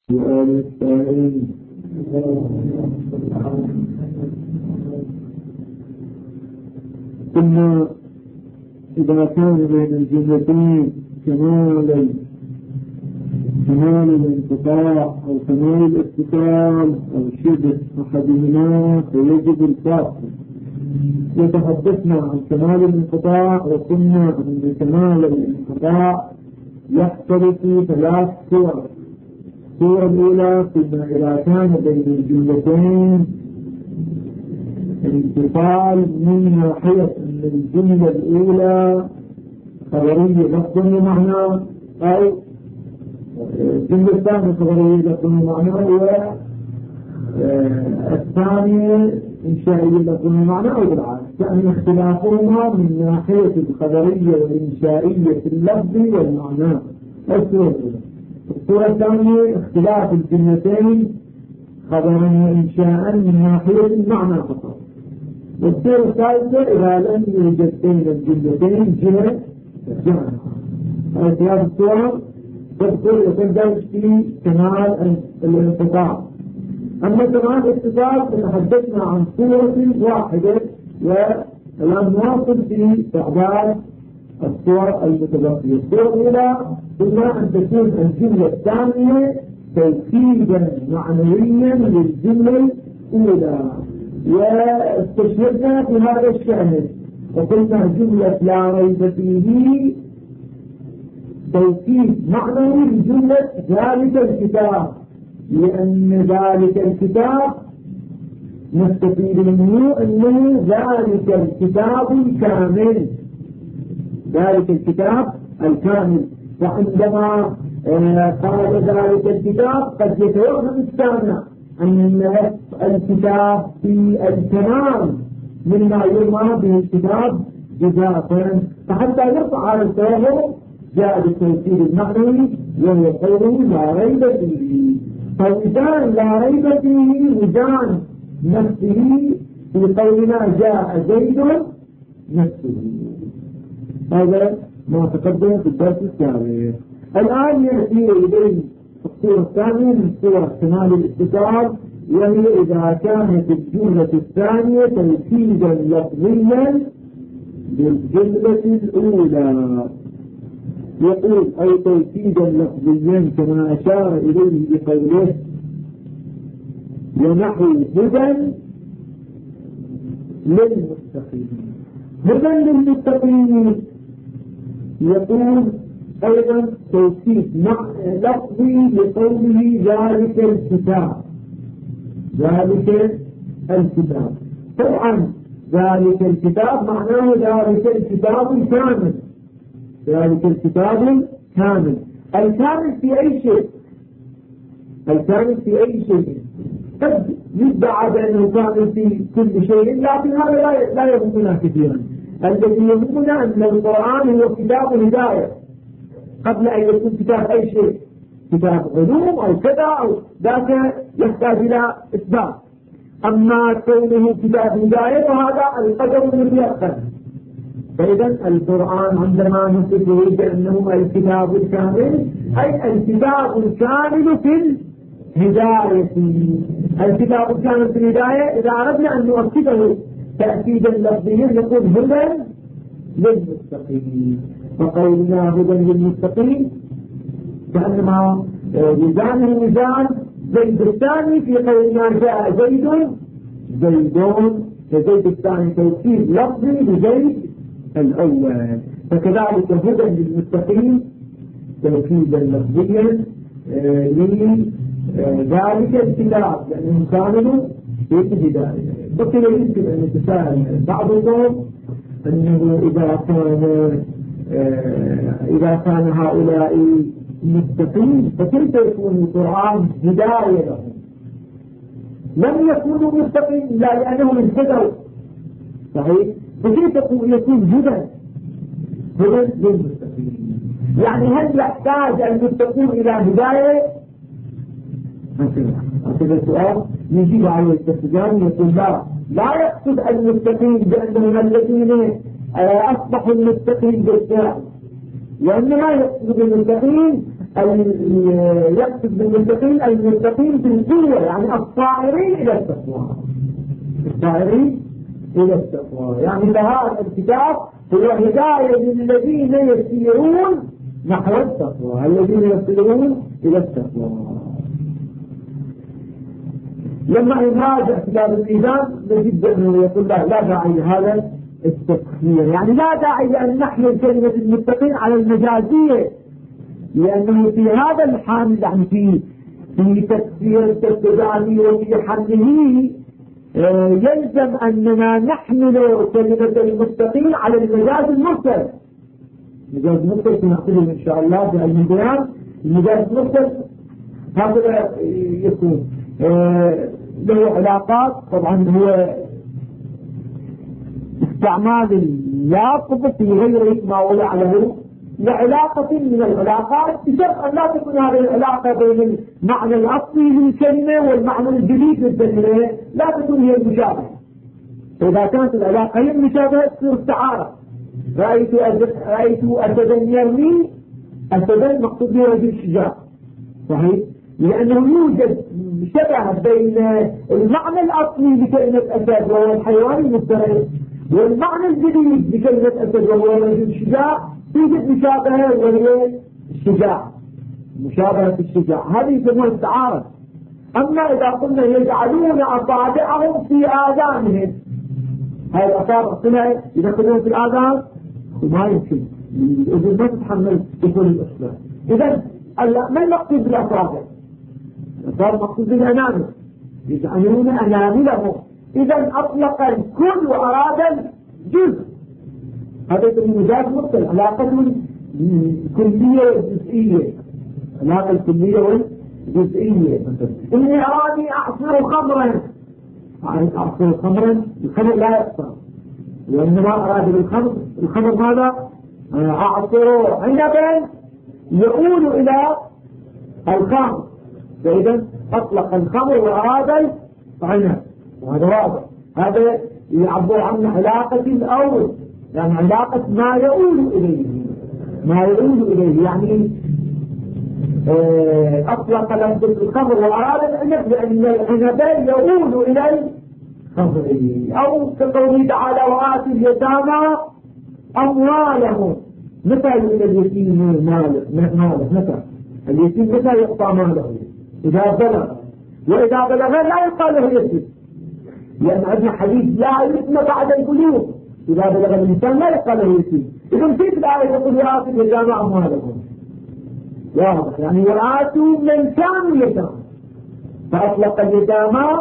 سؤال السائل: ثم إذا كان بين الجملتين كمال الانقطاع أو كمال الاتصال أو شبه أحدهما فيجب الفاصل. يتحدثنا عن كمال الانقطاع وقلنا أن كمال الانقطاع يحصل في 3 صور. الصورة الأولى قلنا إذا كان بين الجملتين انتصال من ناحية أن الجملة الأولى خبرية لفظ ومعنى، أو الجملة الثانية خبرية لفظ ومعنى، والثانية إنشائية لفظ ومعنى، أو بالعكس، يعني اختلافهما من ناحية الخبرية والإنشائية في اللفظ والمعنى. الصورة الثانية اختلاف الجملتين خبرا وإنشاء من ناحية المعنى فقط. والصورة الثالثة إذا لم يوجد بين الجملتين جهة جمع. هذه 3 صور تذكر وتندرج في كمال الانقطاع. أما كمال الاتصال تحدثنا عن صورة واحدة، والآن نواصل في تعداد الصور المتبقية. الصورة الأولى قلنا أن تكون الجملة الثانية توكيدا معنويا للجملة الأولى، واستشهدنا في هذا الشأن وقلنا جملة لا ريب فيه توكيد معنوي لجملة ذلك الكتاب، لأن ذلك الكتاب نستفيد منه أنه ذلك الكتاب الكامل، ذلك الكتاب الكامل. وعندما قال ذلك الكتاب قد يتوهم السامع أن الكتاب في الكمال مما يرمى به الكتاب جزافا، فحتى يرفع على التوهم جاء بالتوكيد المعنوي وهو قوله لا ريب فيه. فوجدان لا ريب فيه وجدان نفسه في قولنا جاء زيد نفسه. هذا ما تقدم في الدرس السابق. الآن يأتي إليه الصورة الثانية من صورة كمال الاتصال، وهي إذا كانت الجملة الثانية توكيدا لفظيا للجملة الأولى. يقول أي توكيدا لفظيا كما أشار إليه بقوله ونحو هدى للمتقين. هدى للمتقين يقول أيضا توكيد لفظي لقوله ذلك الكتاب، ذلك الكتاب. طبعا ذلك الكتاب معناه ذلك الكتاب الكامل، ذلك الكتاب الكامل. الكامل في أي شيء، الكامل في أي شيء. قد يدعى بأنه كامل في كل شيء، لكن هذا لا يهمنا كثيرا. الذي يهمنا أن القرآن هو كتاب هداية قبل أن يكون كتاب أي شيء، كتاب علوم أو كذا أو ذاك يحتاج إلى إثبات. أما كونه كتاب هداية فهذا القدر المتيقن. فإذا القرآن عندما نصفه بأنه الكتاب الكامل أي الكتاب الكامل في الهداية. الكتاب الكامل في الهداية إذا أردنا أن نؤكده تأكيدا لفظيا نقول هدى للمتقين. فقولنا هدى للمتقين كأنما وزانه وزان زيد الثاني في قولنا جاء زيدون، فزيد الثاني توكيد لفظي لزيد الأول. فكذلك هدى للمتقين توكيدا لفظيا لذلك الكتاب لأنهم كانوا في الهداية. بقي يمكن أن يتساءل بعضهم أنه إذا كان هؤلاء متقين فكيف يكون القرآن هداية لهم؟ لم يكونوا متقين لا لأنهم اهتدوا، صحيح؟ فكيف يكون هدى للمتقين؟ يعني هل يحتاج المتقون إلى هداية؟ هذا السؤال يجيب عليه التفجان يقول لا يقصد المتقين بأنهم الذين أصبحوا المتقين بالفعل، وإنما يقصد المتقين يقصد بالمتقين المتقين في القوة، يعني الصائرين إلى التقوى، الصائرين إلى التقوى. يعني فهذا الكتاب هو هداية للذين يسيرون نحو التقوى، الذين يسيرون إلى التقوى. لما نراجع كتاب الإيمان نجد أنه يقول لا داعي لهذا التسخير، يعني لا داعي لأن نحمل كلمة المتقين على المجازية، لأنه في هذا الحال يعني في تفسير التفسيراني وفي حمله يلزم أننا نحمل كلمة المتقين على المجاز المرسل. المجاز المرسل سنأخذه إن شاء الله في علم البيان. المجاز المرسل هكذا يكون له علاقات، طبعا هو استعمال اللفظ في غير ما وضع له لعلاقة من العلاقات، بشرط أن لا تكون هذه العلاقة بين المعنى الأصلي للكلمة والمعنى الجديد للكلمة لا تكون هي المشابهة. إذا كانت العلاقة هي المشابهة تصير استعارة. رأيت أسدا يرمي، أسدا مقصود به رجل شجاع، صحيح؟ لأنه يوجد شبه بين المعنى الأصلي لكلمة أسد وهو الحيوان المفترس والمعنى الجديد لكلمة أسد وهو رجل شجاع، توجد مشابهة وهي الشجاع، مشابهة الشجاع، هذه يسمونها استعارة. أما إذا قلنا يجعلون أصابعهم في آذانهم، هاي الأصابع صنع يدخلون في الآذان وما يمكن الأذن ما تتحمل دخول الأصبع. إذا ما المقصود بالأصابع؟ الأصابع مقصود بالأنامل، يجعلون أناملهم. إذا أطلق الكل وأراد الجزء، هذا المجاز مرسل، علاقة الكلية والجزئية، علاقة الكلية والجزئية. إني أراني أعصر خمرا، أعصر خمرا، الخمر لا يقصر، وإنما أراد بالخمر، الخمر ماذا؟ أعصر عنبا يقول إلى الخمر، فإذا أطلق الخمر وأراد العنب، وهذا واضح. هذا يعبر عن علاقة الأول، يعني علاقة ما يؤول إليه، ما يؤول إليه، يعني أطلق لفظ الخمر وأراد العنب لأن العنب يؤول إلى الخمر. أو كقوله تعالى وآتوا اليتامى أموالهم، متى يؤتى اليتيم ماله؟ متى اليتيم متى يعطى ماله؟ إذا بلغ، وإذا بلغ لا يقال له يتيم، لأن عندنا حديث لا يتم بعد البلوغ، إذا بلغ الإنسان لا يقال له يتيم. إذا في الآية تقول وآتوا اليتامى أموالهم، واضح، يعني وآتوا من كانوا يتامى، فأطلق اليتامى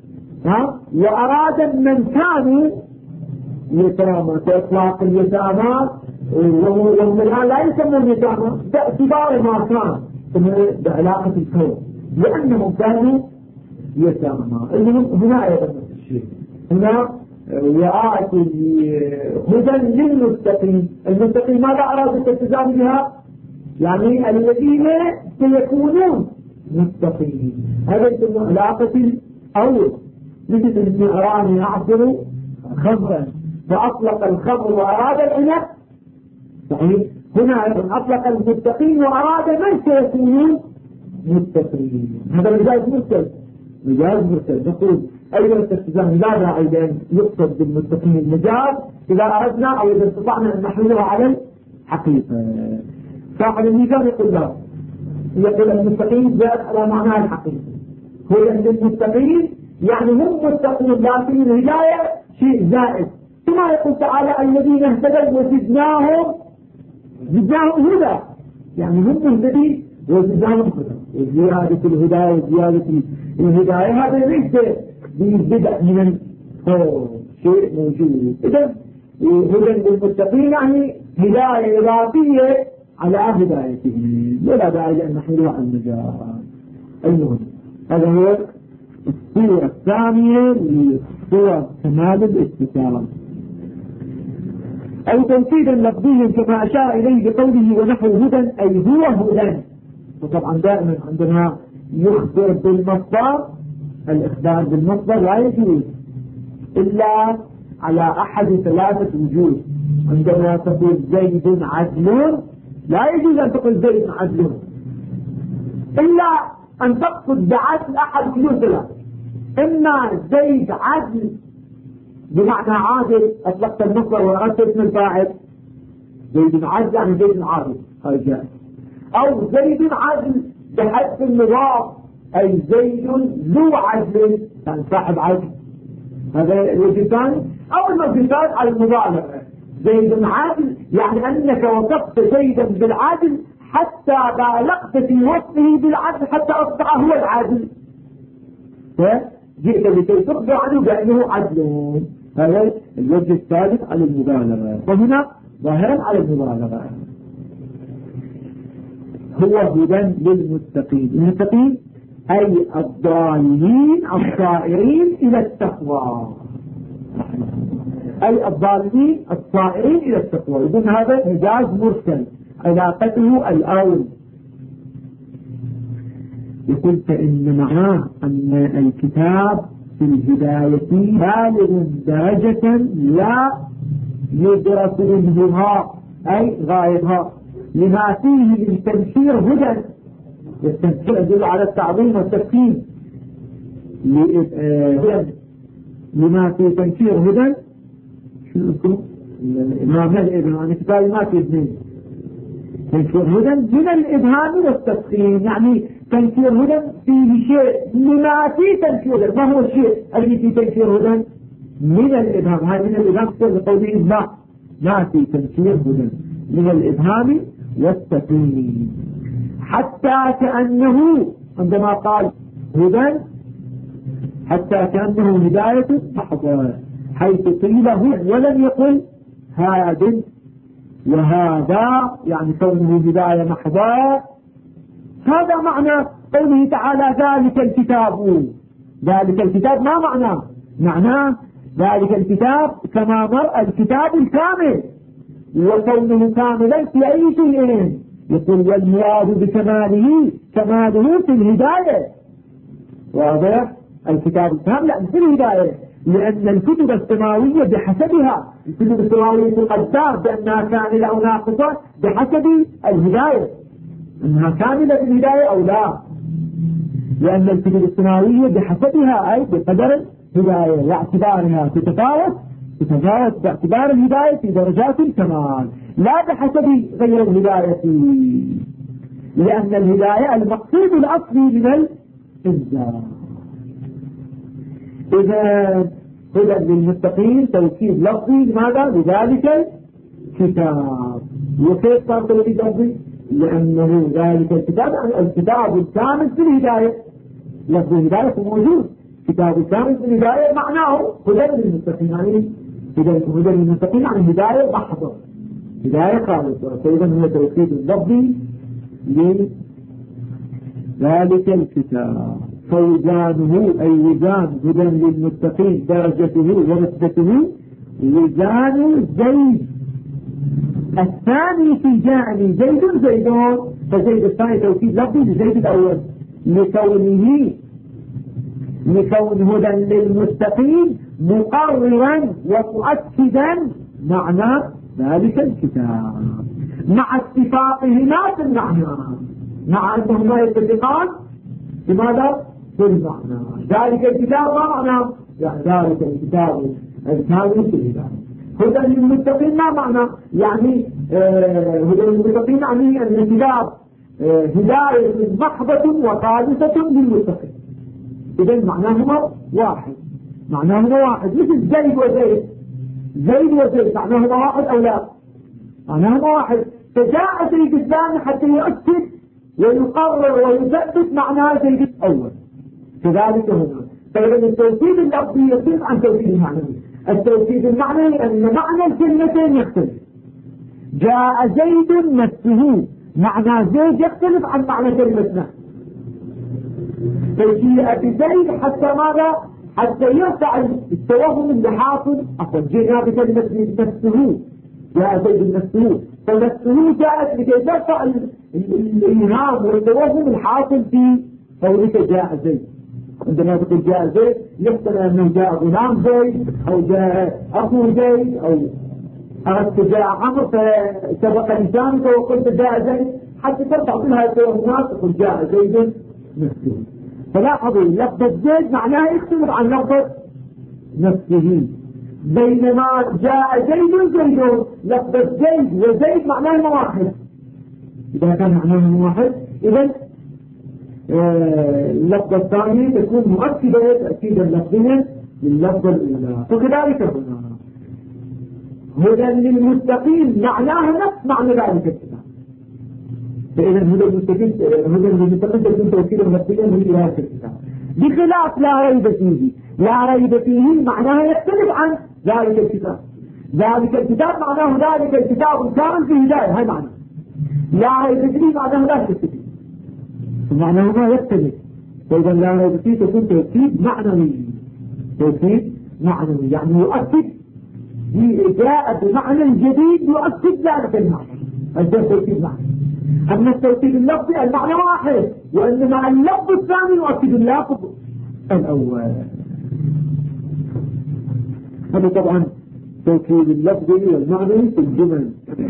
وأراد من كانوا يتامى، كإطلاق اليتامى، وهم الآن لا يسمون يتامى باعتبار ما كان بعلاقة الكون، لأنهم كانوا يتامى. هنا أيضا نفس الشيء، هنا وآتوا هدى للمتقين. المتقين ماذا أراد الالتزام بها؟ يعني الذين سيكونون متقين، هذا يسمى علاقة الأول. مثل أن أراني أعصر خمرا فأطلق الخمر وأراد العنب، صحيح. هنا أيضا أطلق المتقين وأراد من سيكونون متقين، هذا مجاز مرسل، مجاز مرسل. نقول أيضا الالتزام لا داعي لأن يقصد بالمتقين المجاز إذا أردنا أو إذا استطعنا أن نحمله على الحقيقة. صاحب الميزان يقول لا، يقول المتقين زاد على معناه الحقيقي، هو للمتقين يعني هم متقين، لكن الهداية شيء زائد، كما يقول تعالى الذين اهتدوا وزدناهم هدى، يعني هم مهتدين وزدناهم هدى، وزيادة الهداية وزيادة الهداية هذا ليس ببدء من الفوق، شيء موجود. إذا هدى للمتقين يعني هداية إضافية على هدايتهم، ولا داعي لأن نحملها على المجال. المهم هذا هو الصورة الثانية لصورة كمال الاتصال، أو توكيدا لفظيا كما أشار إليه بقوله ونحو هدى أي هو هدى. وطبعا دائما عندما يخبر بالمصدر، الإخبار بالمصدر لا يجوز إلا على أحد ثلاثة وجوه. عندما تقول زيد عدل لا يجوز أن تقول زيد عدل، إلا أن تقصد بعدل أحد ثلاث، إما زيد عدل بمعنى عادل، أطلقت المصدر وأردت اسم الفاعل، زيد عدل يعني زيد عادل، هذا جائز. أو زيد عدل بحذف المضاف، أي زيد ذو عدل يعني صاحب عدل، هذا الوجه الثاني. أو الوجه الثالث على المبالغة، زيد عدل يعني أنك وصفت زيدا بالعدل حتى بالغت في وصفه بالعدل حتى أصبح هو العدل، فجئت لكي تخبر عنه بأنه عدل. هذا الوجه الثالث على المبالغة، وهنا ظاهرا على المبالغة. هو هدى للمتقين، المتقين أي الضالين الصائرين إلى التقوى، أي الضالين الصائرين إلى التقوى. إذن هذا مجاز مرسل علاقته الأول. يقول فإن معاه أن الكتاب في الهداية بالغ درجة لا يدرك منها أي غايتها، لما فيه من تنشير هدى، التنشير يدل على التعظيم والتفكير، لما فيه تنشير هدى. شو اسمه الإمام الإبهام، يعني كتابي ما في اثنين، تنشير هدى من الإبهام والتفخيم، يعني تنشير هدى فيه شيء لما فيه تنشير هدى. ما هو الشيء الذي فيه تنشير هدى؟ من الإبهام. هذا من الإبهام بقوله ما فيه تنشير هدى من الإبهام والتفخيم، حتى كأنه عندما قال هدى حتى كأنه هداية محضة، حيث قيل هدى ولم يقل هاد، وهذا يعني كونه هداية محضة. هذا معنى قوله تعالى ذلك الكتاب. ذلك الكتاب ما معناه؟ معناه ذلك الكتاب كما مر الكتاب الكامل، وكونه كاملا في أي شيء. يقول والمراد بكماله كماله في الهداية، واضح؟ الكتاب الكامل في الهداية، لأن الكتب السماوية بحسبها، الكتب السماوية تقدر بأنها كاملة أو ناقصة بحسب الهداية، أنها كاملة في الهداية أو لا، لأن الكتب السماوية بحسبها أي بقدر الهداية واعتبارها تتفاوت باعتبار الهداية في درجات الكمال، لا بحسب غير الهداية، لأن الهداية المقصود الأصلي من الإنزال. إذا هدى للمتقين توكيد لفظي، لماذا؟ لذلك الكتاب. وكيف صار توكيد لفظي؟ لأنه ذلك الكتاب الكتاب الكامل في الهداية، لفظ الهداية موجود، كتاب الكامل في الهداية معناه هدى للمتقين، يعني هدى للمتقين يعني هداية محضة، هداية خالصة. فإذا هو توكيد اللفظي لذلك الكتاب. فوزانه أي وزان هدى للمتقين درجته ونسبته وزان زيد الثاني في جاني زيد زيدون، فزيد الثاني توكيد لفظي لزيد الأول، لكون هدى للمتقين مقررا ومؤكدا معنى ذلك الكتاب، مع اتفاقهما في المعنى، مع أنهما يتفقان بماذا؟ في المعنى. ذلك الكتاب ما معنى؟ يعني ذلك الكتاب الكامل في الهداية. هدى للمتقين ما معنى؟ يعني هدى للمتقين يعني أن الكتاب هداية محضة وخالصة للمتقين. إذن معناهما واحد، مثل زيد وزيد، زيد وزيد معناهما واحد أو لا؟ معناهما واحد. فجاء زيد الثاني حتى يؤكد ويقرر ويثبت معنى زيد الأول، كذلك هنا. فإذا التوكيد اللفظي يختلف عن التوكيد المعنوي. التوكيد المعنوي أن معنى الكلمتين يختلف. جاء زيد نفسه، معنى زيد يختلف عن معنى كلمتنا. فجيء بزيد حتى ماذا؟ حتى يرفع التوهم اللي حاصل. جئنا بكلمة نفسه، جاء زيد نفسه، فنفسه جاءت لكي ترفع الإيهام والتوهم الحاصل في قولك جاء زيد. عندما تقول جاء زيد يحتمل أنه جاء غلام زيد أو جاء أخو زيد، أو أردت جاء عمرو فسبق لسانك وقلت جاء زيد، حتى ترفع منها التوهمات تقول جاء زيد نفسه. فلاحظوا لفظة زيد معناها يختلف عن لفظة نفسه، بينما جاء زيد لفظة زيد وزيد معناها واحد. إذا كان معناها واحد إذن اللفظة الثانية تكون مؤكدة تأكيدا لفظيا لللفظة الأولى. وكذلك هنا هدى للمتقين معناها نفس معنى ذلك الكتاب. فإذا هدى للمتقين تكون تأكيدا لفظيا لذلك الكتاب، بخلاف لا ريب فيه. لا ريب فيه معناها يختلف عن ذلك الكتاب. ذلك الكتاب معناه ذلك الكتاب كامل في هداية، هاي معنى. لا ريب فيه معناه لا شك فيه، معناه ما يختلف. فإذا لا ريب فيه تكون تأكيد معنوي. تأكيد معنوي يعني يؤكد، جاء بمعنى جديد يؤكد ذلك المعنى. هذا تأكيد معنى. أما التوكيد اللفظي المعنى واحد، وإنما اللفظ الثاني يؤكد اللفظ الأول. هذا طبعا توكيد اللفظي والمعنى في الجمل.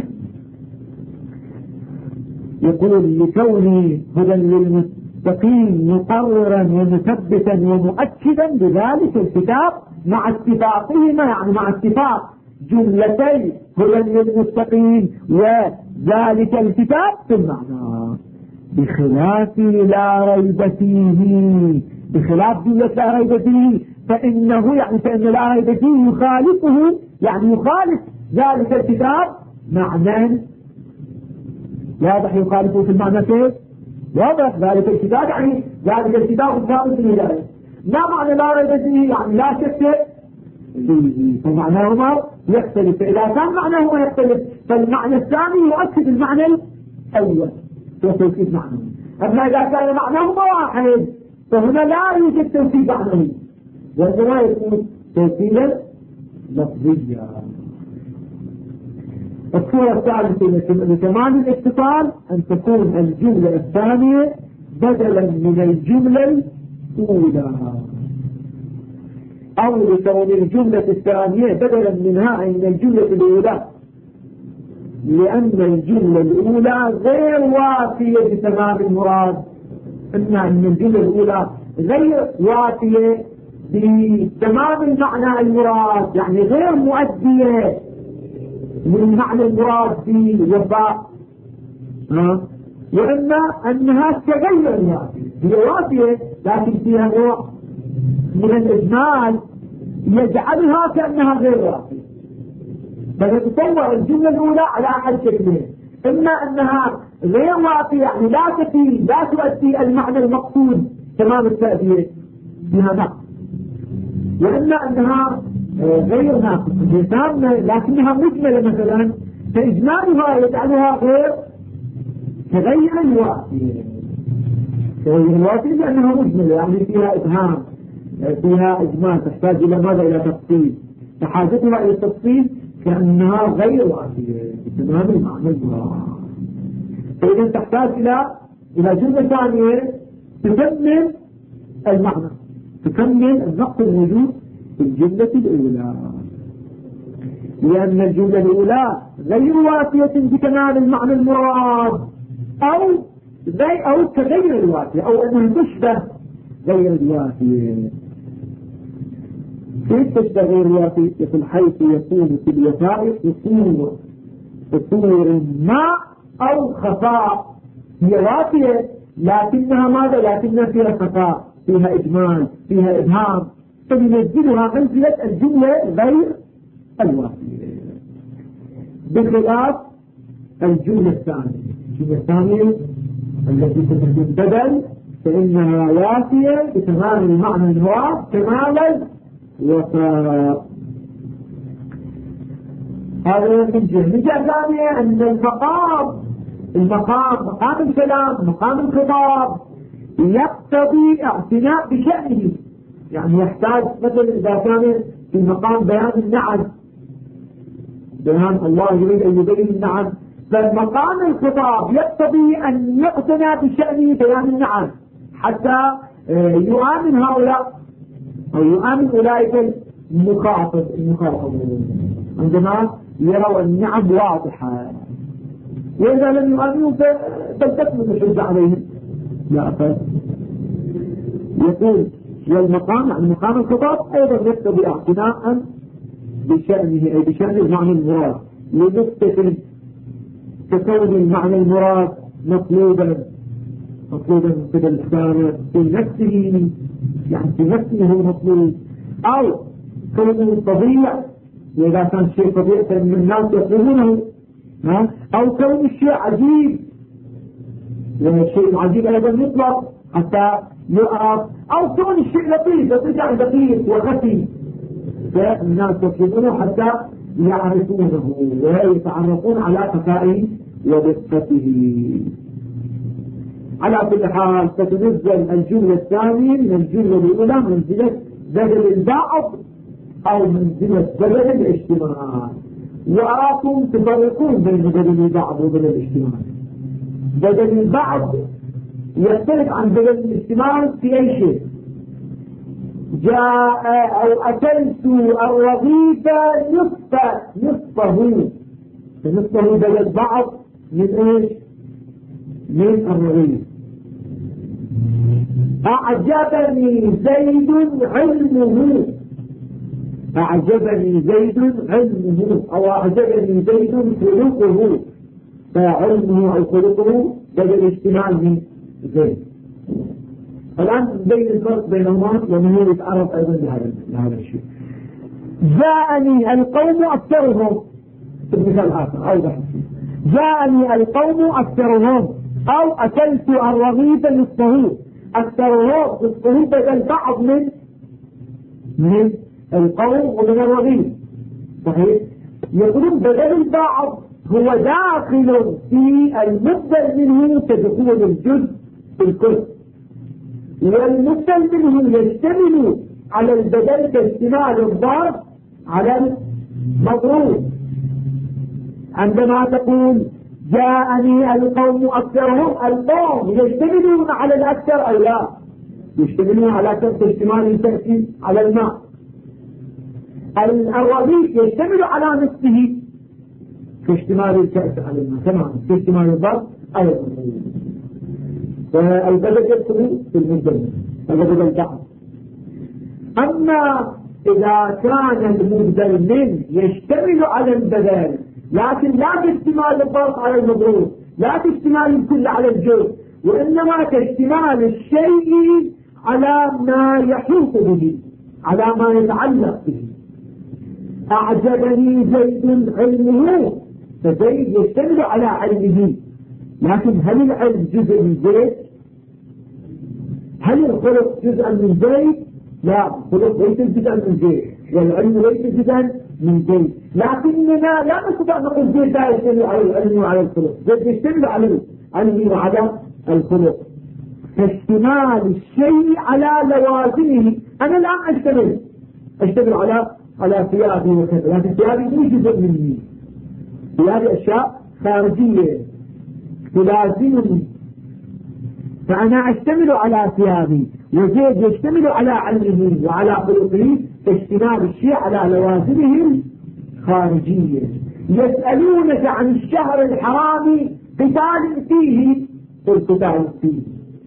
يقول لكونه هدى للمتقين مقررا ومثبتا ومؤكدا بذلك الكتاب مع اتفاقهما، يعني مع اتفاق جملتي هدى للمتقين وذلك الكتاب في المعنى، بخلاف لا ريب فيه. بخلاف جملة لا ريب فيه فإنه يعني فإن لا ريب فيه يخالفه، يعني يخالف ذلك الكتاب معنى واضح. يخالفه في المعنى كيف؟ واضح. ذلك الكتاب يعني ذلك الكتاب الثابت في الهداية. ما معنى لا ريب فيه؟ يعني لا شك فيه، فمعناهما يختلف. فإذا كان معناهما يختلف فالمعنى الثاني يؤكد المعنى الأول وتوكيد معنوي. أما إذا كان معناهما واحد فهنا لا يوجد توكيد معنوي، وإنما يكون توكيدا لفظيا. الصورة الثالثة لكمال الاتصال أن تكون الجملة الثانية بدلا من الجملة الأولى، أو لكون الجملة الثانية بدلا منها من الجملة الأولى، لأن الجملة الأولى غير وافية بتمام المراد. أن الجملة الأولى غير وافية بتمام المعنى المراد، يعني غير مؤدية من معنى المراد في وفاء، وإما أنها تغير الوافية. هي وافية لكن فيها نوع من الإجمال يجعلها كأنها غير وافية. فتتصور الجملة الأولى على أحد شكلين: إما أنها غير وافية يعني لا تؤدي المعنى المقصود تمام التأدية بها نقص، وإما أنها غير ناقصة لكنها مجملة مثلا، فإجمالها يجعلها غير كغير الوافية. غير الوافية لأنها مجملة يعني فيها إبهام، فيها إجمال، تحتاج إلى ماذا؟ إلى تفصيل. فحاجتها إلى التفصيل كأنها غير وافية بتمام المعنى المراد. فإذا تحتاج إلى جملة ثانية تكمل المعنى، تكمل النقص الموجود في الجملة الأولى، لأن الجملة الأولى غير وافية بتمام المعنى المراد، أو كغير الوافية، أو أنها تشبه غير الوافية. كيف تشبه غير الوافية؟ يقول حيث يكون في الوفاء قصور ما أو خفاء. هي وافية لكنها ماذا؟ لكنها فيها خفاء، فيها إجمال، فيها إبهام، فينزلها منزلة الجملة غير الوافية، بخلاف الجملة الثانية. الجملة الثانية التي تكون بدل فإنها وافية بتمام المعنى المراد كمال الوفاء. هذا من جهة ثانية أن مقام الكلام، مقام الخطاب يقتضي اعتناء بشأنه. يعني يحتاج مثلا إذا كان في مقام بيان النعم، بيان الله يريد أن يبين النعم، فالمقام الخطاب يقتضي أن يقتنى بشأنه بيان النعم حتى يؤمن هؤلاء أو يؤمن أولئك المخاطبون عندما يروا النعم واضحة. وإذا لم يؤمنوا فلتكمل الحجة عليهم. لا أفضل. يقول والمقام يعني مقام الخطاب أيضا يقتضي اعتناء بشأنه أي بشأن المعنى المراد لنقطة ككون المعنى المراد مطلوبا من قبل الإنسان في نفسه، يعني في نفسه هو مطلوب، أو كونه طبيعي إذا كان شيء طبيعي من الناس يطلبونه، أو كون الشيء عجيب، لأن الشيء العجيب أيضا يطلب حتى يعرف، أو كون الشيء لطيف يطلع دقيق وخفي فالناس يطلبونه حتى يعرفونه ويتعرفون على خفائه ودقته. على كل حال ستنزل الجملة الثانية من الجملة الأولى منزلة بدل البعض أو منزلة بدل الاجتماع، وأراكم تفرقون بين بدل البعض وبدل الاجتماع. بدل البعض يختلف عن بدل الاجتماع في أي شيء. جاء أو أكلت الرغيف نصفه بدل بعض من إيش؟ من الرغيف. أعجبني زيد علمه، أعجبني زيد علمه، أو أعجبني زيد خلقه، فعلمه أو خلقه بدل اجتماع من زيد. الآن بين الفرق بينهما ومن يتعرف أيضا لهذا الشيء. جاءني القوم أكثرهم، المثال آخر أوضح، جاءني القوم أكثرهم، أو أكلت الرغيف نصفه، أكثرهم نصفه بدل بعض من القوم ومن الرغيف. صحيح؟ يقولون بدل البعض هو داخل في المبدل منه كدخول الجزء في الكل، والمبدل منه يشتمل على البدل كاشتمال الضرب على المضروب. عندما تقول جاءني القوم أكثرهم، القوم يشتملون على الأكثر أو لا؟ يشتملون على اشتمال التأكيد على الماء. الرغيف يشتمل على نصفه كاشتمال الكأس على الماء، تمام، كاشتمال الضرب على المضروب. فالبدل يدخل في المبدل، البدل البعض. أما إذا كان المبدل من يشتمل على البدل لكن لا كاشتمال الضرب على المضروب، لا كاشتمال الكل على الجزء، وإنما كاشتمال الشيء على ما يحيط به، على ما يتعلق به. أعجبني زيد علمه، فزيد يشتمل على علمه، لكن هل العلم جزء من زيد؟ هل الخلق جزءا من زيد؟ لا، الخلق ليس جزءا من زيد، والعلم ليس جزءا من زيد، لكننا لا نستطيع نقول زيد لا يشتمل على العلم وعلى الخلق، زيد يشتمل على العلم وعلى الخلق. فاشتمال الشيء على لوازمه. أنا الآن أشتمل على ثيابي وكذا، لكن ثيابي مو جزء مني، ثيابي أشياء خارجية تلازمني، فأنا أشتمل على ثيابي، وزيد يشتمل على علمه وعلى خلقه، اشتمال الشيء على لوازمه الخارجية. يسألونك عن الشهر الحرام قتال فيه، قتال فيه.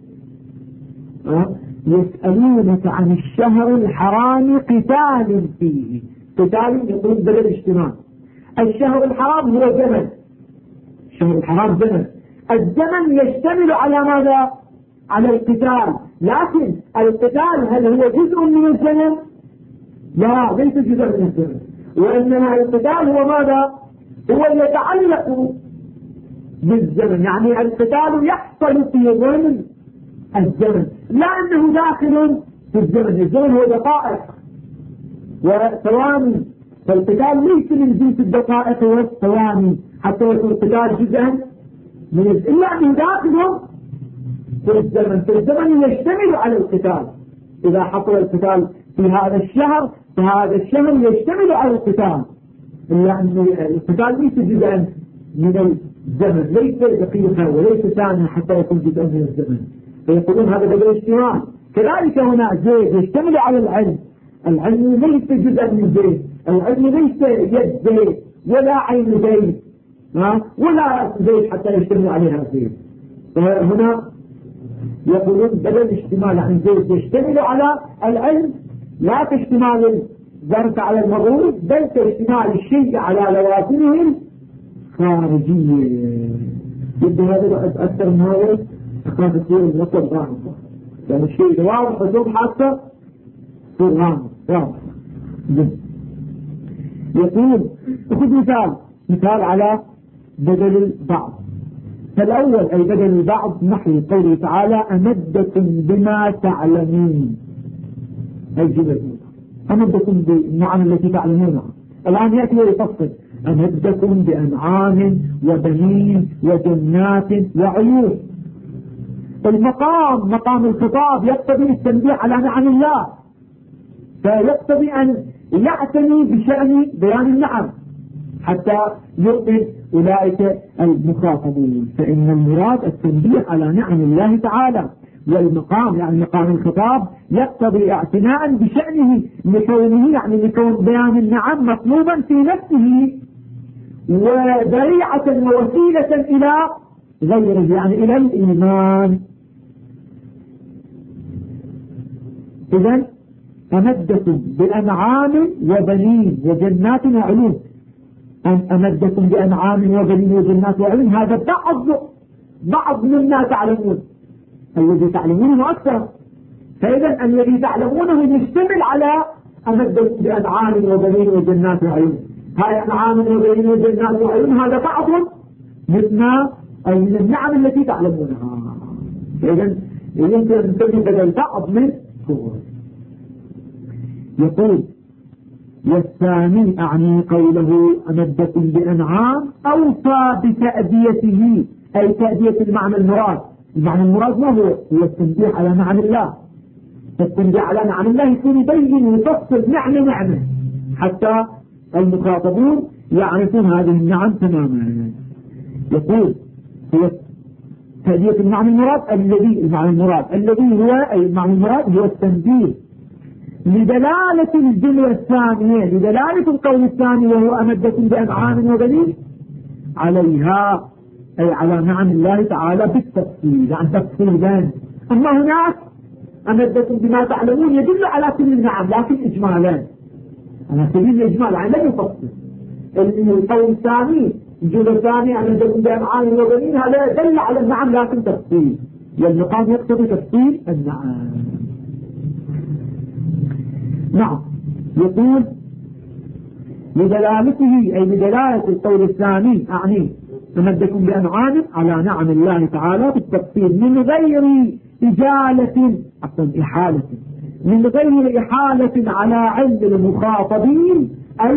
يسألونك عن الشهر الحرام قتال فيه، قتال يقول بدل اجتماع. الشهر الحرام هو زمن، الشهر الحرام زمن، الزمن يشتمل على ماذا؟ على القتال، لكن القتال هل هو جزء من الزمن؟ لا، ليس جزء من الزمن، وإنما القتال هو ماذا؟ هو يتعلق بالزمن، يعني القتال يحصل في ضمن الزمن، لا أنه داخل في الزمن. الزمن هو دقائق وثواني، فالقتال ليس من جنس الدقائق والثواني حتى يكون القتال جزءا من إلا أنه داخل في الزمن، فالزمن يشتمل على القتال. إذا حصل القتال في هذا الشهر فهذا الشهر يشتمل على القتال، إلا أن القتال ليس جزءا من الزمن، ليس دقيقة وليس ثانية حتى يكون جزءا من الزمن، فيقولون هذا بدل اجتماع. كذلك هنا زيد يشتمل على العلم، العلم ليس جزءا من زيد، العلم ليس يد زيد ولا عين زيد، ولا زيد حتى يجتمع عليها زيد. هنا يقولون بدل اشتمال عن زيد يشتمل على العلم، لا تشتمال الظرف على الموجود، بل تشتمال الشيء على لوازمه الخارجية. جدا هذا أكثر من هذا أخاف تصير المطلب غامض، يعني الشيء واضح وزوم حتى تصير غامض واضح جدا. يقول خذ مثال على بدل البعض. فالأول أي بدل البعض نحو قوله تعالى أمدكم بما تعلمون، أي جملة أمدكم بالنعم التي تعلمونها. الآن يأتي ويفصل أمدكم بأنعام وبنين وجنات وعيون. مقام الخطاب يقتضي التنبيه على نعم الله، فيقتضي أن يعتني بشأن بيان النعم حتى يؤمن أولئك المخاطبين. فإن المراد التنبيه على نعم الله تعالى، والمقام يعني مقام الخطاب يقتضي اعتناء بشأنه لكونه يعني لكون بيان النعم مطلوبا في نفسه وذريعة ووسيلة إلى غيره يعني إلى الإيمان. إذن أمدكم بأنعام وبنين وجنات وعيون. أمدكم بأنعام وبنين وجنات وعيون هذا بعض مما تعلمون، الذي تعلمونه أكثر. فإذا الذي تعلمونه يشتمل على أمدكم بأنعام وبنين وجنات وعيون. هاي أنعام وبنين وجنات وعيون هذا بعض مما أي من النعم التي تعلمونها. فإذا يمكن أن نسمي بدل بعض من هو. يقول والثاني أعني قوله أمدكم بأنعام أوصى بتأديته، أي تأدية المعنى المراد. المعنى المراد ما هو التنبيه على نعم الله. التنبيه على نعم الله يكون يبين ويفصل نعمة حتى المخاطبون يعرفون هذه النعم تماما. يقول هو تأدية المعنى المراد الذي هو أي المعنى المراد هو التنبيه لدلالة الجملة الثانية، لدلالة القول الثاني وهو أمدكم بأنعام وبنين عليها، أي على نعم الله تعالى بالتفصيل، يعني تفصيلا. أما هناك أمدكم بما تعلمون يدل على كل النعم لكن إجمالا، على سبيل الإجمال يعني لم يفصل. القول الثاني الجملة الثانية أمدكم بأنعام وبنين هذا دل على النعم لكن تفصيل، والمقام يقتضي تفصيل النعم. نعم. يقول لدلالته أي بدلالة القول الثاني أعني أمدكم بأنعام على نعم الله تعالى بالتفصيل من غير إحالة من غير إحالة على علم المخاطبين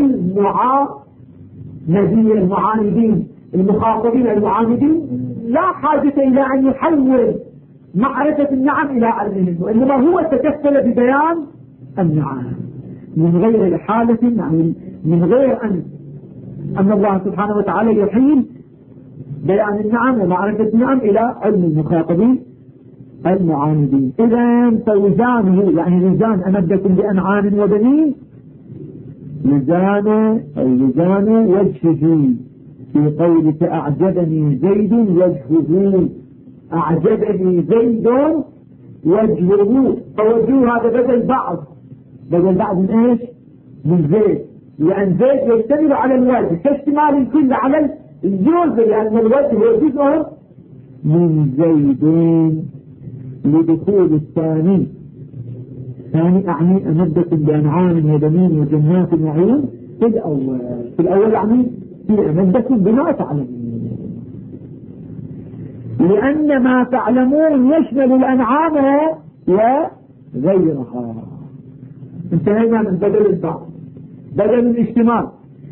المعاندين المخاطبين المعاندين لا حاجة إلى أن يحول معرفة النعم إلى علمهم، وإنما هو تكفل ببيان النعم من غير إحالة، يعني من غير أن الله سبحانه وتعالى يحيل بيان النعم ومعرفة النعم إلى علم المخاطبين المعاندين. إذن فوزانه يعني وزان أمدكم بأنعام وبنين وزان وجهه في قولك أعجبني زيد وجهه. أعجبني زيد وجهه، فوجهه هذا بدل بعض من ايش؟ من زيد، لأن زيد يشتمل على الوجه كاشتمال الكل على الجزء، لأن الوجه هو جزء من زيدين. لدخول الثاني أعني أمدكم بأنعام وبنين وجنات وعيون في الأول يعني في أمدكم بما تعلمون، لأن ما تعلمون يشمل الأنعام وغيرها. انتهينا من بدل البعض، بدل الاشتمال.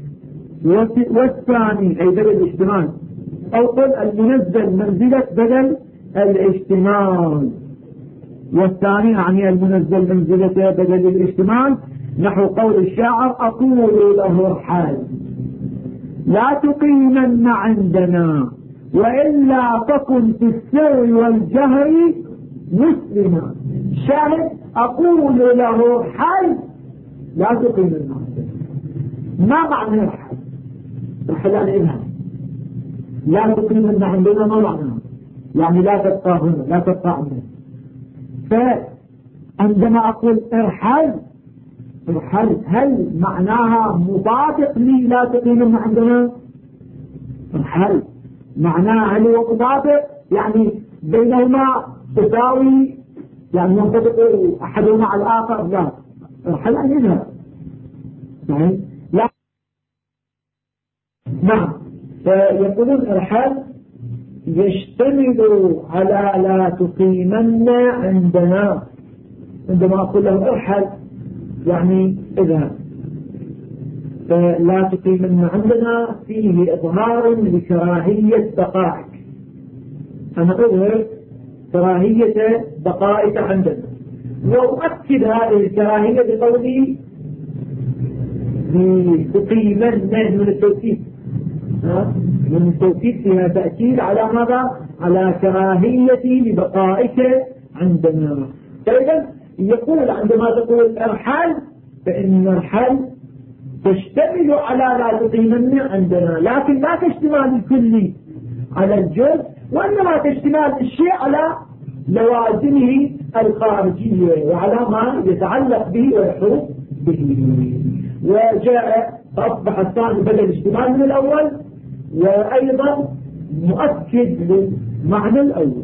والثاني أي بدل الاشتمال أو قل المنزل منزلة بدل الاشتمال. والثاني يعني المنزل منزلة بدل الاشتمال نحو قول الشاعر أقول له حال لا تقيمن عندنا وإلا تكن في السر والجهر مسلما. شاهد أقول له حال لا تقيمن عندنا. ما معنى الحل؟ الحل يعني إذهب لا تقيمن عندنا ما معناها؟ يعني لا تبقى هنا، لا تبقى عندنا. فعندما أقول ارحل، هل معناها مطابق لي لا تقيمن عندنا؟ ارحل معناها هل هو مطابق يعني بينهما تساوي، يعني ينطبق أحدهما على الآخر؟ لا، ارحل أن يذهب. لا، نعم. فيقولون ارحل يشتمل على لا تقيمن عندنا. عندما أقول له ارحل يعني اذهب. فلا تقيمن عندنا فيه إظهار لكراهية بقائك، أنا أظهر كراهية بقائك عندنا، وأؤكد هذه الكراهية بقولي تقيمن من التوكيد، من التوكيد فيها تأكيد على ماذا؟ على كراهيتي لبقائك عندنا. فإذا يقول عندما تقول ارحل فإن ارحل تشتمل على لا تقيمن عندنا، لكن لا تشتمل الكلي على الجزء، وإنما تشتمل الشيء على لوازمه الخارجية وعلى ما يتعلق به ويحوط به. وجاء فأصبح الثاني بدل اشتمال من الأول، وأيضا مؤكد للمعنى الأول.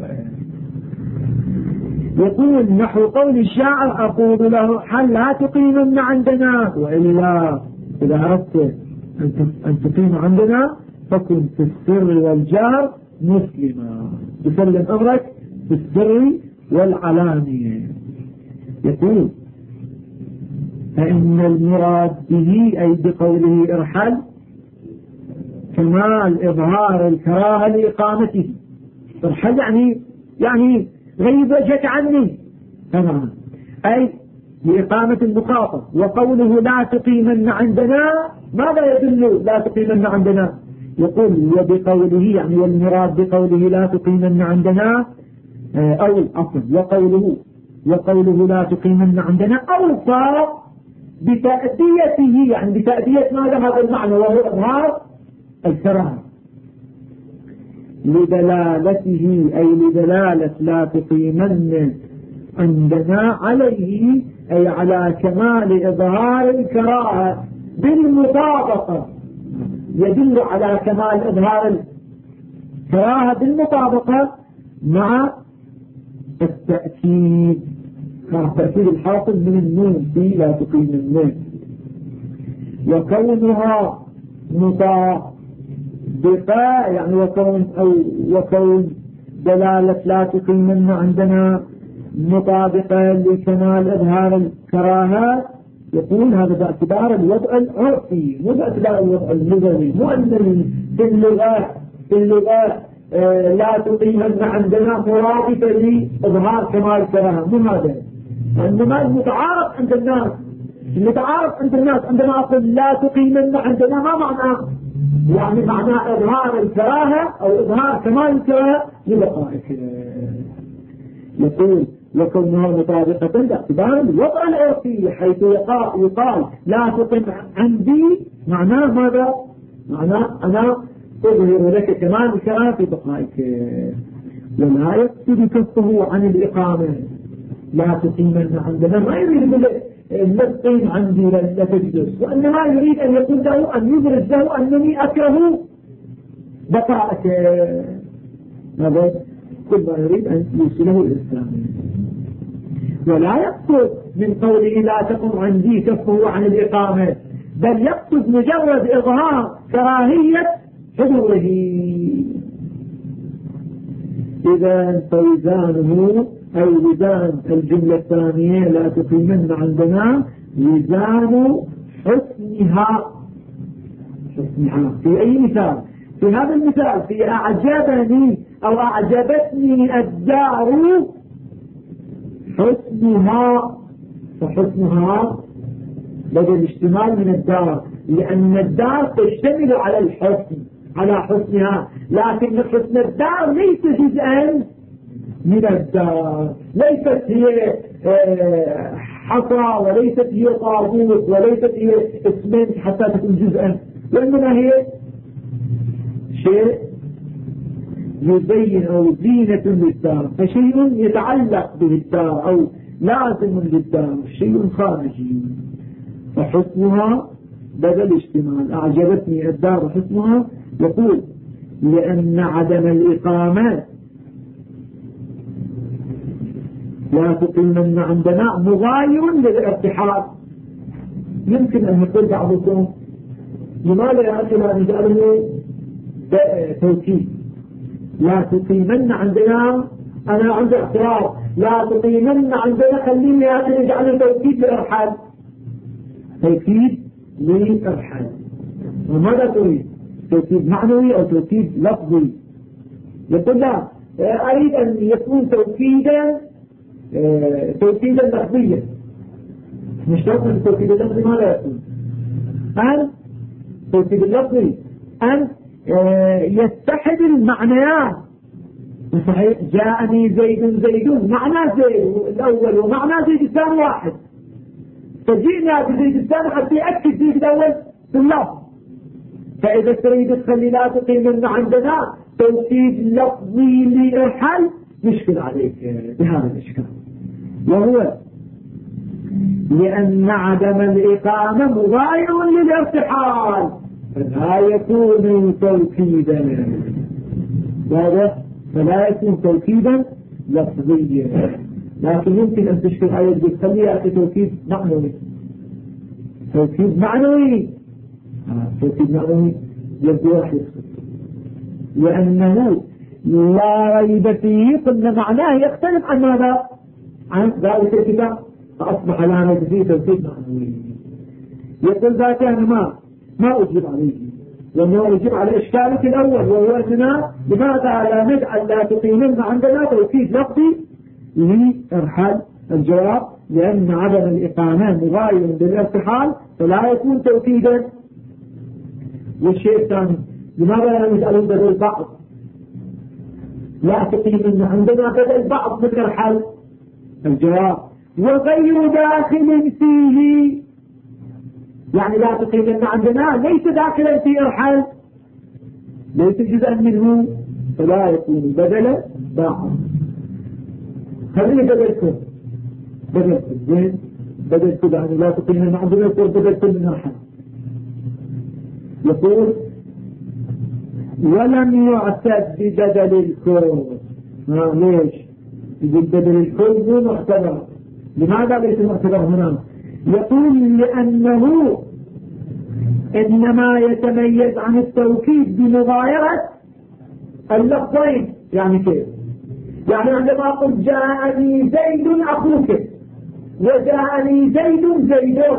يقول نحو قول الشاعر أقول له حل لا تقيمن عندنا، وإلا إذا أردت أن تقيم عندنا فكن في السر والجهر مسلما، تسلم أمرك في السر والعلانية. يقول فإن المراد به أي بقوله ارحل كمال إظهار الكراهة لإقامته. ارحل يعني غيب وجهك عني تماما، أي لإقامة المخاطب. وقوله لا تقيمن عندنا ماذا يدل لا تقيمن عندنا؟ يقول وبقوله يعني والمراد بقوله لا تقيمن عندنا أو الأصل وقوله لا تقيمن عندنا أوصى بتأديته، يعني بتأدية ماذا؟ هذا المعنى وهو إظهار الكراهة لدلالته، أي لدلالة لا تقيمن عندنا عليه، أي على كمال إظهار الكراهة بالمطابقة، يدل على كمال إظهار الكراهة بالمطابقة مع التأكيد الحاصل من النون في لا تقيمن، وكونها مطابقة يعني وكون دلالة لا تقيمن عندنا مطابقة لكمال إظهار الكراهة. يقول هذا باعتبار الوضع العرفي مو باعتبار الوضع اللغوي، مو أن في اللغة لا تقيمن عندنا مرادفة لإظهار كمال الكراهة، مو هذا، وإنما المتعارف عند الناس عندما أقول لا تقيمن عندنا ما معناه؟ يعني معنى إظهار الكراهة أو إظهار كمال الكراهة لبقائك. يقول وكونها مطابقة باعتبار الوضع العرفي حيث يقال لا تقم عندي، معناه ماذا؟ معناه أنا أظهر لك كمال الكراهة في بقائك، ولا يقصد كفه عن الإقامة. لا تقيمن عندنا ما يريد لا تقيم عندي لا تجلس، وإنما يريد أن يقول له أن يبرز له أنني أكره بقائك. هذا كل ما يريد أن يوصله الإسلام. ولا يقصد من قوله لا تقم عندي كفه عن الإقامة، بل يقصد مجرد إظهار كراهية حضوره. إذا فوزانه أي وزان الجملة الثانية لا تقيمن عندنا وزان حسنها. في أي مثال؟ في هذا المثال في أعجبني أو أعجبتني الدار حسنها، فحسنها بدل اشتمال من الدار، لأن الدار تشتمل على الحسن على حسنها، لكن حسن الدار ليس جزءا من الدار، ليست هي حصى وليست هي طاغوت وليست هي اسمنت حتى تكون جزءا، وإنما هي شيء يبين أو زينة للدار، فشيء يتعلق به الدار أو لازم للدار، شيء خارجي. فحسنها بدل اشتمال. أعجبتني الدار حسنها، يقول لأن عدم الإقامة لا تقيمن عندنا مغاير للارتحال. يمكن أن يقول بعضكم لماذا يا أخي لا نجعله توكيد؟ لا تقيمن عندنا، أنا عندي اعتراض، لا تقيمن عندنا خليني يا أخي نجعله توكيد للإرحال. توكيد للإرحال. وماذا تريد؟ توكيد معنوي أو توكيد لفظي؟ يقول لا، أريد أن يكون توكيدا لفظيا. مش شرط أن التوكيد اللفظي ما لا يكون. أن توكيد اللفظي أن يتحد المعنيات. صحيح، جاءني زيد معنى زيد الأول ومعنى زيد الثاني واحد، فجئنا بزيد الثاني حتى يأكد زيد الأول في اللفظ. فإذا تريد تخلي لا تقيمن عندنا توكيد لفظي لإرحال يشكل عليك بهذا الإشكال، وهو لأن عدم الإقامة مغاير للارتحال فلا يكون توكيدا. واضح؟ فلا يكون توكيدا لفظيا، لكن يمكن أن تشكل عليك بتخليها توكيد معنوي. توكيد معنوي توكيد معنوي يبدو واحد يخصد، لأنه لا ريب فيه قلنا معناه يختلف عن ماذا؟ عن ذلك الكتاب، فأصبح لا ريب فيه توكيد معنوي. يقول ذاك أنا ما أجيب عليه، وما أجيب على إشكالك الأول، وهو أننا لماذا لا نجعل لا تقيمن عندنا توكيد لفظي لإرحال؟ الجواب لأن عدم الإقامة مغاير للارتحال فلا يكون توكيدا. والشيء الثاني لماذا لا نجعله بدل بعض؟ لا تقيمن عندنا بدل بعض من الارحال. الجواب وغير داخل فيه، يعني لا تقيمن عندنا ليس داخلا في ارحال، ليس جزءا منه، فلا يكون بدل بعض. خليه بدلكم زين، بدلكم يعني لا تقيمن عندنا بدلكم من ارحال. يقول ولم يعتد ببدل الكل. ليش؟ يقول بدل الكل مو معتبر. لماذا ليس معتبر هنا؟ يقول لأنه إنما يتميز عن التوكيد بمغايرة اللفظين. يعني كيف؟ يعني عندما قلت جاءني زيد أخوك وجاءني زيد زيدون،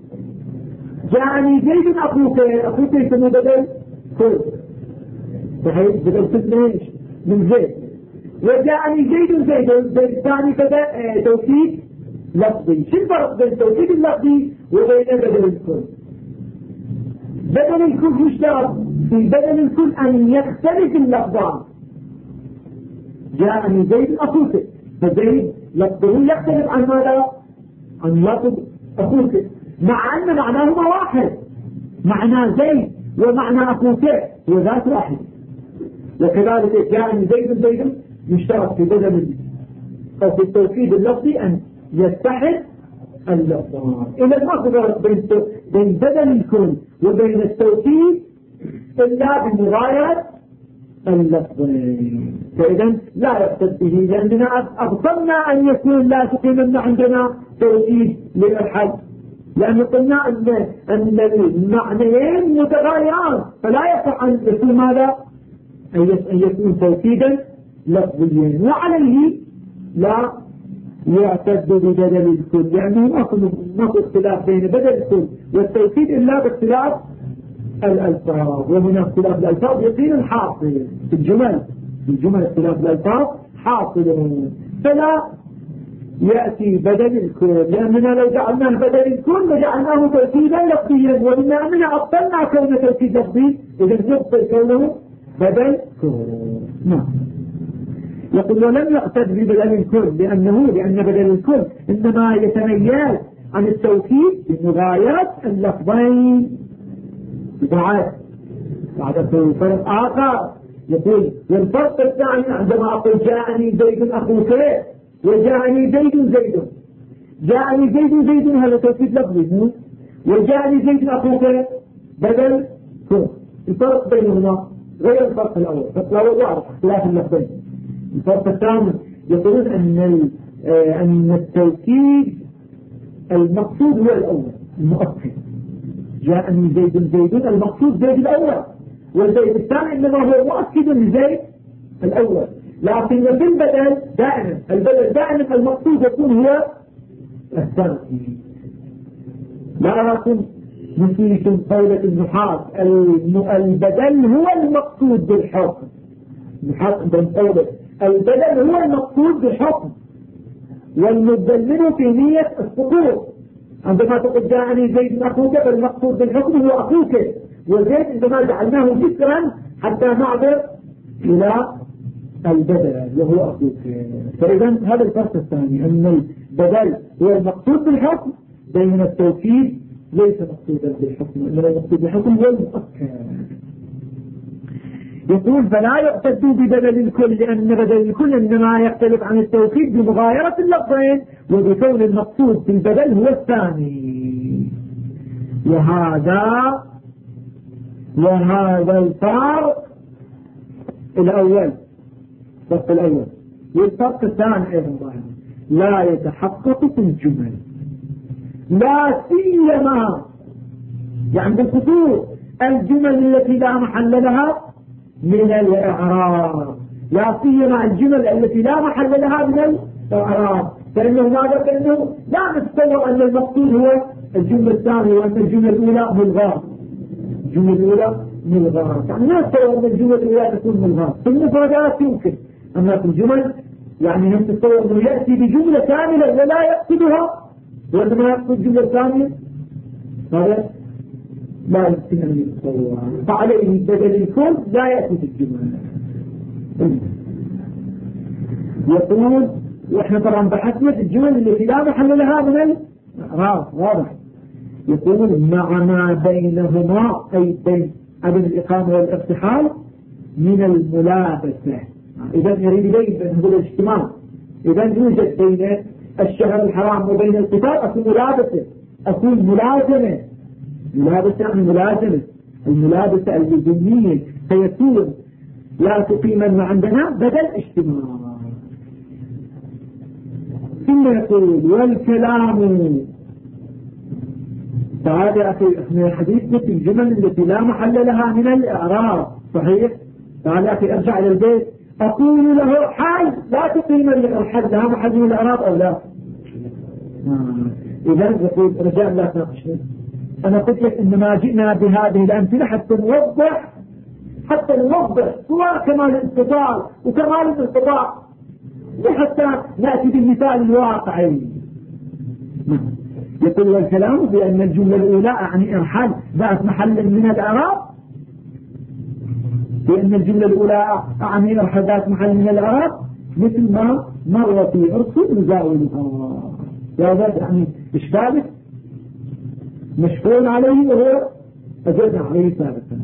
جاءني زيد أخوك يسمى بدل كل. صحيح، بدل كل ليش؟ من زيد. وجاءني زيد الثاني بدل توكيد لفظي. شو الفرق بين التوكيد اللفظي وبين بدل الكل؟ بدل الكل يشترط في بدل الكل أن يختلف اللفظان. جاءني زيد أخوك، فزيد لفظه يختلف عن ماذا؟ عن لفظ أخوك، مع أن معناهما واحد. معنى زيد ومعنى أخوك هو ذات واحد. وكذلك جاءني زيد يشترط في بدل أو في التوكيد اللفظي أن يتحد اللفظان. إذا ما فرق بين بدل الكل وبين التوكيد إلا بمغايرة اللفظين، فإذا لا يقتد به، لأننا أفضلنا أن يكون لا تقيمن عندنا توكيد للإرحال، لأن قلنا أن المعنيين متغايران، فلا يصح أن يكون ماذا؟ أن يكون توكيدا لفظيا. وعليه لا يعتد ببدل الكل، لأنه ما في اختلاف بين بدل الكل والتوكيد إلا باختلاف الألفاظ، وهنا اختلاف الألفاظ يقين حاصل في الجمل اختلاف الألفاظ حاصل، فلا يأتي بدل الكل، لأننا لو جعلناه بدل الكل لجعلناه توكيدا لفظيا، وبما أننا أبطلنا كونه توكيد لفظي إذا نبطل كونه بدل كل. نعم. يقول ولم يقتد ببدل الكل لأن بدل الكل إنما يتميز عن التوكيد بمغايرة اللفظين. بعد فرق آخر يقول والفرق الثاني عندما أقول جاءني زيد أخوك وجاءني زيد زيد، جاءني زيد هذا توكيد لفظي، وجاءني زيد أخوك بدل كون. الفرق بينهما غير الفرق الأول. الفرق الأول واضح اختلاف اللفظين. الفرق الثاني يقولون أن التوكيد المقصود هو الأول المؤكد، جاءني زيد المقصود زيد الأول، والزيد الثاني إنما هو مؤكد لزيد الأول. لكن في البدل دائما البدل دائما المقصود يكون هو الثاني. لا يكون نسيتم قولة النحاة البدل هو المقصود بالحكم. النحاة عندهم قولة البدل هو المقصود بالحكم، والمدلل في نية السقوط. عندما تقول جاءني زيد أخوك فالمقصود بالحكم هو أخوك، وزيد عندما جعلناه ذكرا حتى نعبر إلى البدل وهو أخوك. فإذا هذا الفرق الثاني، أن البدل هو المقصود بالحكم، بين التوكيد ليس مقصودا بالحكم، إنما المقصود بالحكم هو المؤكد. يقول فلا يعتد ببدل الكل، لأن بدل الكل إنما يختلف عن التوكيد بمغايرة اللفظين وبكون المقصود بالبدل هو الثاني. وهذا الفرق الأول. الفرق الأول والفرق الثاني أيضا لا يتحقق في الجمل، لا سيما يعني بالخصوص الجمل التي لا محل لها من الإعراب، لا سيما الجمل التي لا محل لها من الإعراب. فإنه ماذا؟ فإنه لا نتصور أن المقصود هو الجملة الثانية وأن الجملة الأولى ملغاة. الجملة الأولى ملغاة، يعني لا نتصور أن الجملة الأولى تكون ملغاة. في المفردات يمكن، أما في الجمل يعني هم تتصور أنه يأتي بجملة كاملة ولا يقصدها، وإنما يقصد الجملة الثانية، هذا لا يمكن أن يتصور. فعليه بدل الكل لا يأتي بالجمل. يقول وإحنا طبعا بحثنا في الجمل التي لا محل لها من الإعراب واضح. يقول مع ما بينهما أي بين عدم الإقامة والارتحال من الملابسة. إذا يريد يبين بين هذول الاجتماع، إذا يوجد بين الشهر الحرام وبين القتال أكون ملابسة، أكون ملازمة. ملابسة يعني ملازمة، الملابسة اللزومية فيكون لا تقيم عندنا بدل اجتماع. ثم يقول والكلام. تعال يا أخي احنا حديثنا في الجمل التي لا محل لها من الإعراب صحيح. تعال يا أخي ارجع إلى البيت أقول له حال لا تقيم الحد لها محل من الإعراب أو لا. إذا يقول رجاء لا تناقشني، أنا قلت لك إنما جئنا بهذه الأمثلة حتى نوضح سواء كمال الاستطاع وكمال الانقطاع، وحتى نأتي بالمثال الواقعي. يقول والكلام بأن الجملة الأولى يعني إرحال ذات محل من الإعراب، بأن الجملة الأولى يعني إرحال ذات محل من الإعراب مثل ما مر في عرف مزاولها. هذا يعني إشكالك مشكول عليه وهو أجرنا عليه ثابتا.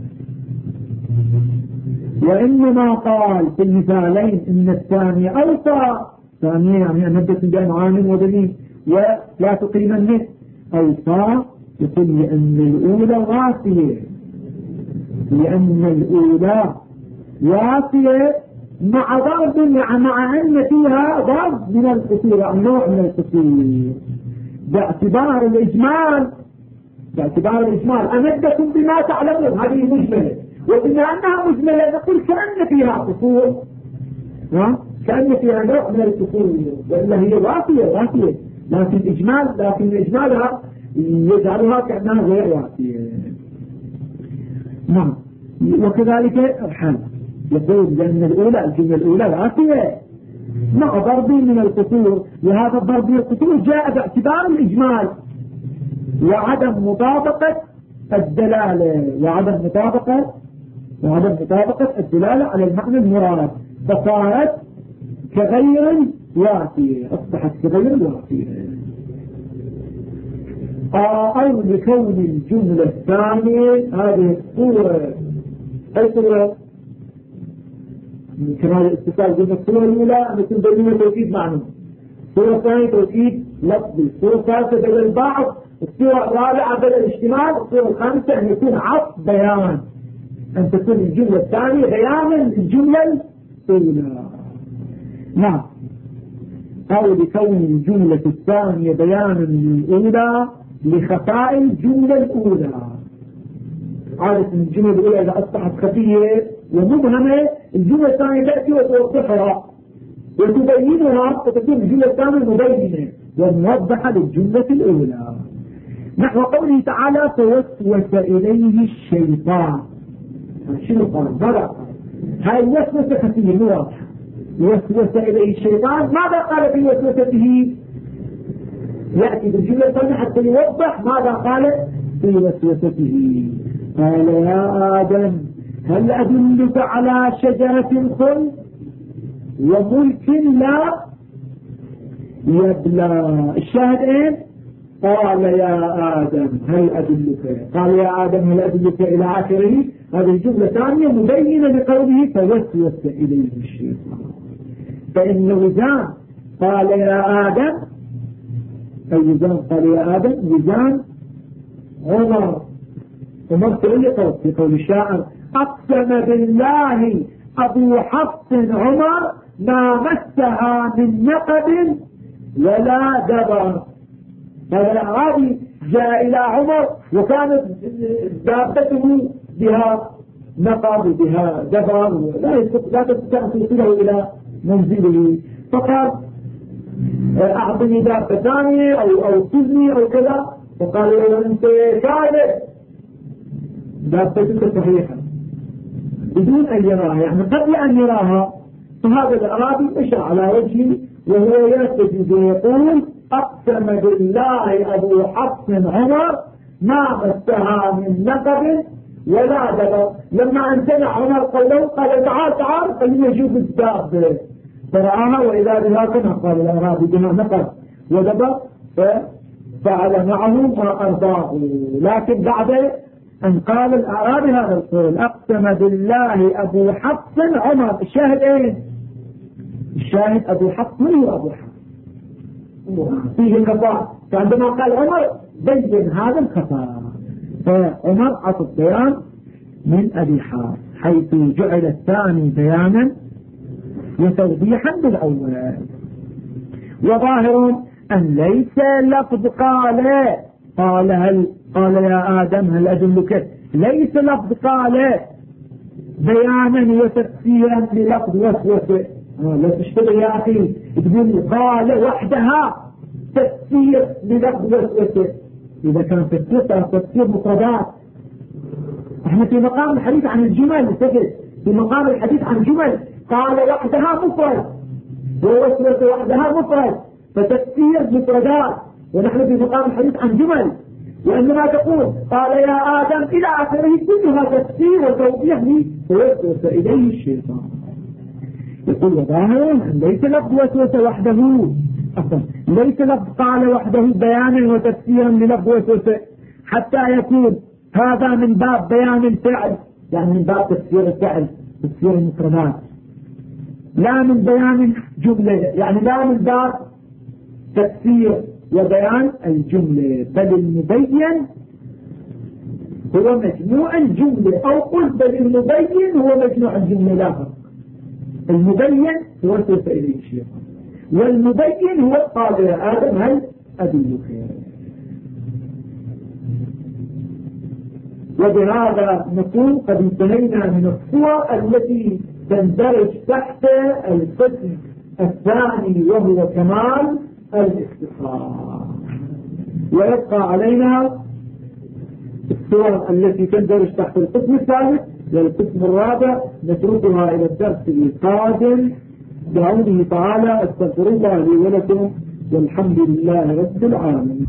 وإنما قال في المثالين إن الثاني أوصى، ثانية يعني أمدة بين عامل ودليل ولا تقيم النت أوصى. يقول لأن الأولى واسية، لأن الأولى واسية مع ضرب مع أن فيها ضرب من القصير، يعني نوع من القصير باعتبار الإجمال. أمدكم بما تعلمون هذه مجملة، وبما أنها مجملة نقول كأن فيها قصور، كأن فيها نوع من القصور، وإلا هي واسية لكن إجمالها يجعلها كأنها غير واسية. نعم. وكذلك الحال يقول لأن الأولى الجملة الأولى واسية مع ضرب من القصور، وهذا الضرب من القصور جاء باعتبار الإجمال وعدم مطابقة الدلالة الدلالة على المعنى المراد، فصارت كغير واسية، أصبحت كغير واسية. أو لكون الجملة الثانية هذه الصورة، أي صورة كمال الاتصال قلنا الصورة الأولى مثل بينما توكيد معنى، الصورة الثانية توكيد لفظي، الصورة الثالثة بدل البعض، الصورة الرابعة بدل الاشتمال، الصورة الخامسة أن يكون عطف بيان، أن تكون الجملة الثانية بيانا للجملة الأولى. نعم، أو لكون الجملة الثانية بيانا للأولى لخفاء الجملة الأولى. عادة الجملة الأولى إذا أصبحت خفية ومبهمة الجملة الثانية تأتي وتوضحها وتبينها، فتكون الجملة الثانية مبينة وموضحة للجملة الأولى. نحو قوله تعالى فوسوس إليه الشيطان. شنو قال؟ ماذا قال؟ هاي الوسوسة خفية مو واضحة. وسوس إليه الشيطان، ماذا قال في وسوسته؟ يأتي بالجملة الثانية حتى يوضح ماذا قال في وسوسته. قال يا آدم هل أدلك على شجرة الخلد وملك لا يبلى؟ الشاهد ايه؟ قال يا آدم هل أدلك، قال يا آدم هل أدلك إلى آخره. هذه الجملة ثانية مبينة لقوله فوسوس إليه الشيطان. فإن وزان قال يا آدم، أي وزان قال يا آدم؟ وزان عمر تعلق في قول الشاعر أقسم بالله أبو حفص عمر ما مسها من نقب ولا دبر. هذا الأعرابي جاء إلى عمر وكانت دابته بها نقب وبها دبر لا تستطيع توصله إلى منزله، فقال أعطني دابة ثانية أو سزني أو كذا، فقال له أنت كاذب، دابتك صحيحة بدون أن يراها، يعني قبل أن يراها. فهذا الأعرابي اشعر على وجهه وهو يسجد ويقول أقسم بالله أبو حفص عمر ما مسها من نقب ولا دبر. لما امتنع عمر قال تعال خلينا نشوف الدابة، فرآها وإذا بها كما قال الأعرابي بها نقب ودبر، ففعل معه ما أرضاه. لكن بعد أن قال الأعرابي هذا القول أقسم بالله أبو حفص عمر، الشاهد ايه؟ الشاهد أبو حفص هو أبو حفص فيه الخطأ، فعندما قال عمر بين هذا الخطأ، فعمر عطف بيان من أبي حفص حيث جعل الثاني بيانا وتوضيحا بالأول. وظاهر أن ليس لفظ قال يا آدم هل أدلك، ليس لفظ قال بيانا وتفسيرا للفظ وسوسة. لا تشتغل يا أخي تقول قال وحدها تفسير للفظ وسوسة. إذا كان تفسير مفردات، احنا في مقام الحديث عن الجمل، في مقام الحديث عن جمل قال وحدها مفرد ووسوسة وحدها مفرد، فتفسير مفردات، ونحن في مقام الحديث عن جمل. وإنما تقول قال يا آدم إلى آخره كلها تفسير وتوضيح لي فوسوس إليه الشيطان. يقول وظاهر أن ليس لفظ وسوسة وحده، ليس لفظ قال وحده بيانا وتفسيرا للفظ وسوسة، حتى يكون هذا من باب بيان الفعل، يعني من باب تفسير الفعل تفسير المفردات، لا من بيان جملة، يعني لا من باب تفسير وبيان الجملة، بل المبين هو مجموع الجملة، أو قل بل المبين هو مجموع الجملة. لا فرق، المبين هو سوف إليه الشيطان، والمبين هو قال يا آدم هل أدلك. وبهذا نكون قد انتهينا من الصور التي تندرج تحت القسم الثاني وهو كمال الاختصار، ويبقى علينا الصور التي تندرج تحت القسم الثالث والقسم الرابع، نتركها إلى الدرس القادم بعونه تعالى. استغفر الله لي ولكم والحمد لله رب العالمين.